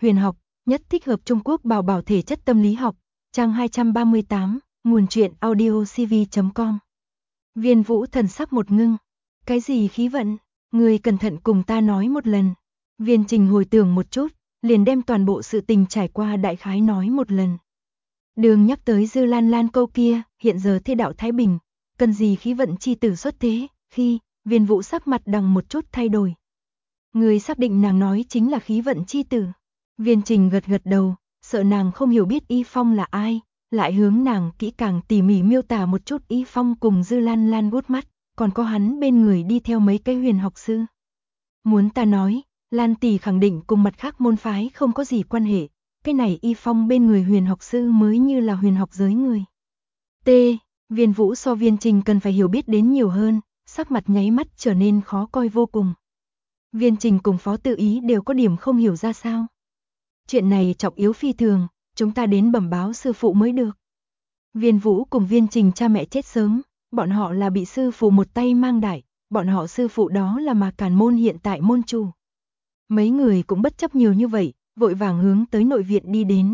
huyền học, nhất thích hợp Trung Quốc bảo bảo thể chất tâm lý học, trang 238, nguồn truyện audiocv.com. Viên Vũ thần sắc một ngưng. Cái gì khí vận? Người cẩn thận cùng ta nói một lần. Viên Trình hồi tưởng một chút, liền đem toàn bộ sự tình trải qua đại khái nói một lần. Đường nhắc tới Dư Lan Lan câu kia, hiện giờ thế đạo Thái Bình, cần gì khí vận chi tử xuất thế, khi, Viên Vũ sắc mặt đằng một chút thay đổi. Người xác định nàng nói chính là khí vận chi tử. Viên Trình gật gật đầu, sợ nàng không hiểu biết Y Phong là ai, lại hướng nàng kỹ càng tỉ mỉ miêu tả một chút Y Phong cùng Dư Lan Lan gút mắt, còn có hắn bên người đi theo mấy cái huyền học sư. Muốn ta nói, Lan tỷ khẳng định cùng mặt khác môn phái không có gì quan hệ, cái này Y Phong bên người huyền học sư mới như là huyền học giới người. T. Viên Vũ so Viên Trình cần phải hiểu biết đến nhiều hơn, sắc mặt nháy mắt trở nên khó coi vô cùng. Viên Trình cùng Phó Tự Ý đều có điểm không hiểu ra sao. Chuyện này trọng yếu phi thường, chúng ta đến bẩm báo sư phụ mới được. Viên Vũ cùng Viên Trình cha mẹ chết sớm, bọn họ là bị sư phụ một tay mang đại, bọn họ sư phụ đó là Mà Càn Môn hiện tại môn chủ. Mấy người cũng bất chấp nhiều như vậy, vội vàng hướng tới nội viện đi đến.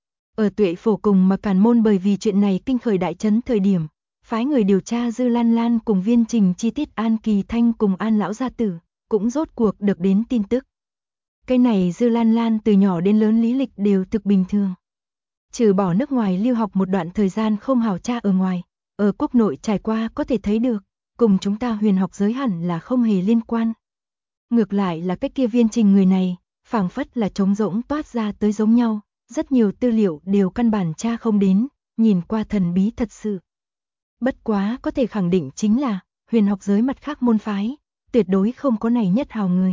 Ở Tuệ Phổ cùng Mà Càn Môn bởi vì chuyện này kinh khởi đại chấn thời điểm, phái người điều tra Dư Lan Lan cùng Viên Trình chi tiết An Kỳ Thanh cùng An lão gia tử, cũng rốt cuộc được đến tin tức. Cái này Dư Lan Lan từ nhỏ đến lớn lý lịch đều thực bình thường. Trừ bỏ nước ngoài lưu học một đoạn thời gian không hảo tra ở ngoài, ở quốc nội trải qua có thể thấy được, cùng chúng ta huyền học giới hẳn là không hề liên quan. Ngược lại là cái kia Viên Trình người này, phảng phất là trống rỗng toát ra tới giống nhau, rất nhiều tư liệu đều căn bản tra không đến, nhìn qua thần bí thật sự. Bất quá có thể khẳng định chính là, huyền học giới mặt khác môn phái, tuyệt đối không có này nhất hào người.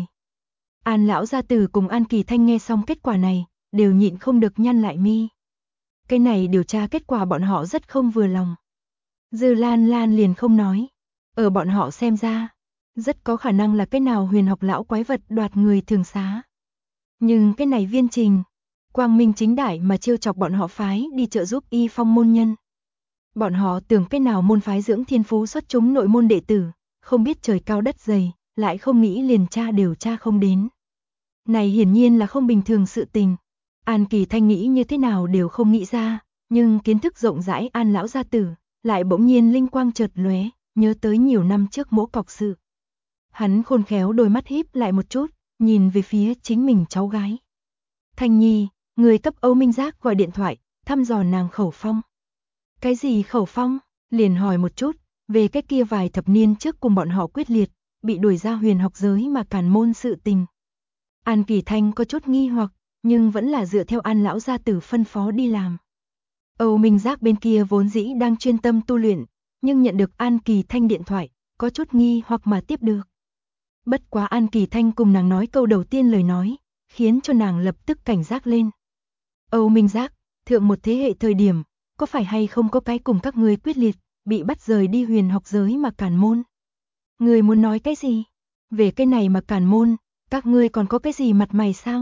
An lão gia tử cùng An Kỳ Thanh nghe xong kết quả này, đều nhịn không được nhăn lại mi. Cái này điều tra kết quả bọn họ rất không vừa lòng. Dư Lan Lan liền không nói. Ở bọn họ xem ra, rất có khả năng là cái nào huyền học lão quái vật đoạt người thường xá. Nhưng cái này Viên Trình, quang minh chính đại mà trêu chọc bọn họ phái đi trợ giúp Y Phong môn nhân. Bọn họ tưởng cái nào môn phái dưỡng thiên phú xuất chúng nội môn đệ tử, không biết trời cao đất dày, lại không nghĩ liền tra đều tra không đến. Này hiển nhiên là không bình thường sự tình. An Kỳ Thanh nghĩ như thế nào đều không nghĩ ra, nhưng kiến thức rộng rãi An lão gia tử, lại bỗng nhiên linh quang chợt lóe, nhớ tới nhiều năm trước mỗ cọc sự. Hắn khôn khéo đôi mắt híp lại một chút, nhìn về phía chính mình cháu gái. Thanh Nhi, người cấp Âu Minh Giác gọi điện thoại, thăm dò nàng khẩu phong. Cái gì khẩu phong? Liền hỏi một chút, về cái kia vài thập niên trước cùng bọn họ quyết liệt, bị đuổi ra huyền học giới Mà Càn Môn sự tình. An Kỳ Thanh có chút nghi hoặc, nhưng vẫn là dựa theo An lão gia tử phân phó đi làm. Âu Minh Giác bên kia vốn dĩ đang chuyên tâm tu luyện, nhưng nhận được An Kỳ Thanh điện thoại, có chút nghi hoặc mà tiếp được. Bất quá An Kỳ Thanh cùng nàng nói câu đầu tiên lời nói, khiến cho nàng lập tức cảnh giác lên. Âu Minh Giác, thượng một thế hệ thời điểm, có phải hay không có cái cùng các ngươi quyết liệt, bị bắt rời đi huyền học giới Mà Càn Môn? Người muốn nói cái gì? Về cái này Mà Càn Môn, các ngươi còn có cái gì mặt mày sao?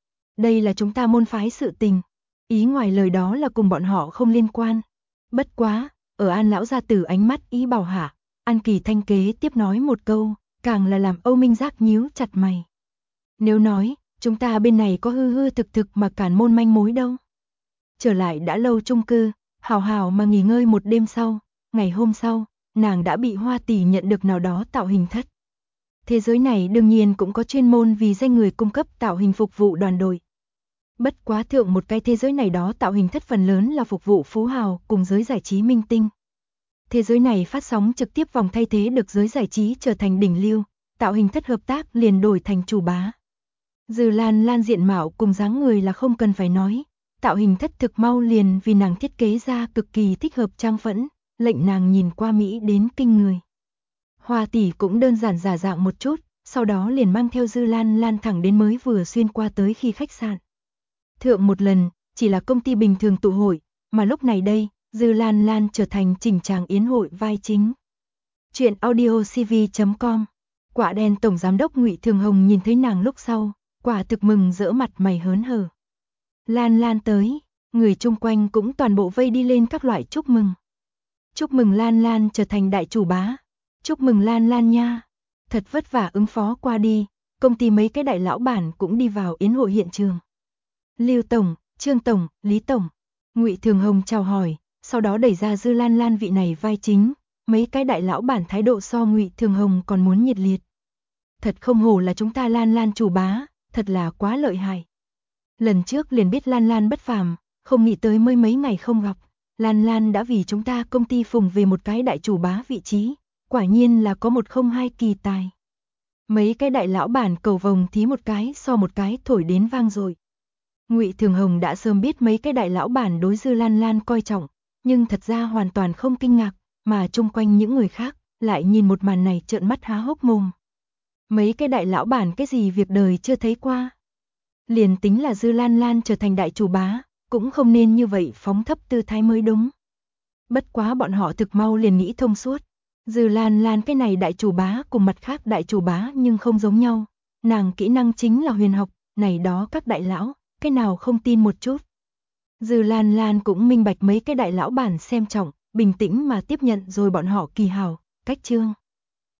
Đây là chúng ta môn phái sự tình, ý ngoài lời đó là cùng bọn họ không liên quan. Bất quá, ở An lão gia tử ánh mắt ý bảo hạ, An Kỳ Thanh kế tiếp nói một câu, càng là làm Âu Minh Giác nhíu chặt mày. Nếu nói, chúng ta bên này có hư hư thực thực Mà Càn Môn manh mối đâu. Trở lại đã lâu chung cư, hào hào mà nghỉ ngơi một đêm sau, ngày hôm sau, nàng đã bị Hoa tỷ nhận được nào đó tạo hình thất. Thế giới này đương nhiên cũng có chuyên môn vì danh người cung cấp tạo hình phục vụ đoàn đội. Bất quá thượng một cái thế giới này đó tạo hình thất phần lớn là phục vụ phú hào cùng giới giải trí minh tinh. Thế giới này phát sóng trực tiếp vòng thay thế được giới giải trí trở thành đỉnh lưu, tạo hình thất hợp tác liền đổi thành chủ bá. Dư Lan Lan diện mạo cùng dáng người là không cần phải nói, tạo hình thất thực mau liền vì nàng thiết kế ra cực kỳ thích hợp trang phẫn, lệnh nàng nhìn qua mỹ đến kinh người. Hoa tỷ cũng đơn giản giả dạng một chút, sau đó liền mang theo Dư Lan Lan thẳng đến mới vừa xuyên qua tới khi khách sạn. Thượng một lần, chỉ là công ty bình thường tụ hội, mà lúc này đây, Dư Lan Lan trở thành chỉnh tràng yến hội vai chính. Chuyện audiocv.com. Quả đen tổng giám đốc Ngụy Thường Hồng nhìn thấy nàng lúc sau, quả thực mừng rỡ mặt mày hớn hở. Lan Lan tới, người chung quanh cũng toàn bộ vây đi lên các loại chúc mừng. Chúc mừng Lan Lan trở thành đại chủ bá. Chúc mừng Lan Lan nha. Thật vất vả ứng phó qua đi, công ty mấy cái đại lão bản cũng đi vào yến hội hiện trường. Lưu tổng, Trương tổng, Lý tổng. Ngụy Thường Hồng chào hỏi, sau đó đẩy ra Dư Lan Lan vị này vai chính, mấy cái đại lão bản thái độ so Ngụy Thường Hồng còn muốn nhiệt liệt. Thật không hổ là chúng ta Lan Lan chủ bá, thật là quá lợi hại. Lần trước liền biết Lan Lan bất phàm, không nghĩ tới mới mấy ngày không gặp, Lan Lan đã vì chúng ta công ty phùng về một cái đại chủ bá vị trí, quả nhiên là có một không hai kỳ tài. Mấy cái đại lão bản cầu vồng thí một cái so một cái thổi đến vang rồi. Ngụy Thường Hồng đã sớm biết mấy cái đại lão bản đối Dư Lan Lan coi trọng, nhưng thật ra hoàn toàn không kinh ngạc, mà chung quanh những người khác lại nhìn một màn này trợn mắt há hốc mồm. Mấy cái đại lão bản cái gì việc đời chưa thấy qua. Liền tính là Dư Lan Lan trở thành đại chủ bá, cũng không nên như vậy phóng thấp tư thái mới đúng. Bất quá bọn họ thực mau liền nghĩ thông suốt. Dư Lan Lan cái này đại chủ bá cùng mặt khác đại chủ bá nhưng không giống nhau. Nàng kỹ năng chính là huyền học, này đó các đại lão, cái nào không tin một chút. Dư Lan Lan cũng minh bạch mấy cái đại lão bản xem trọng, bình tĩnh mà tiếp nhận rồi bọn họ kỳ hảo, cách trương.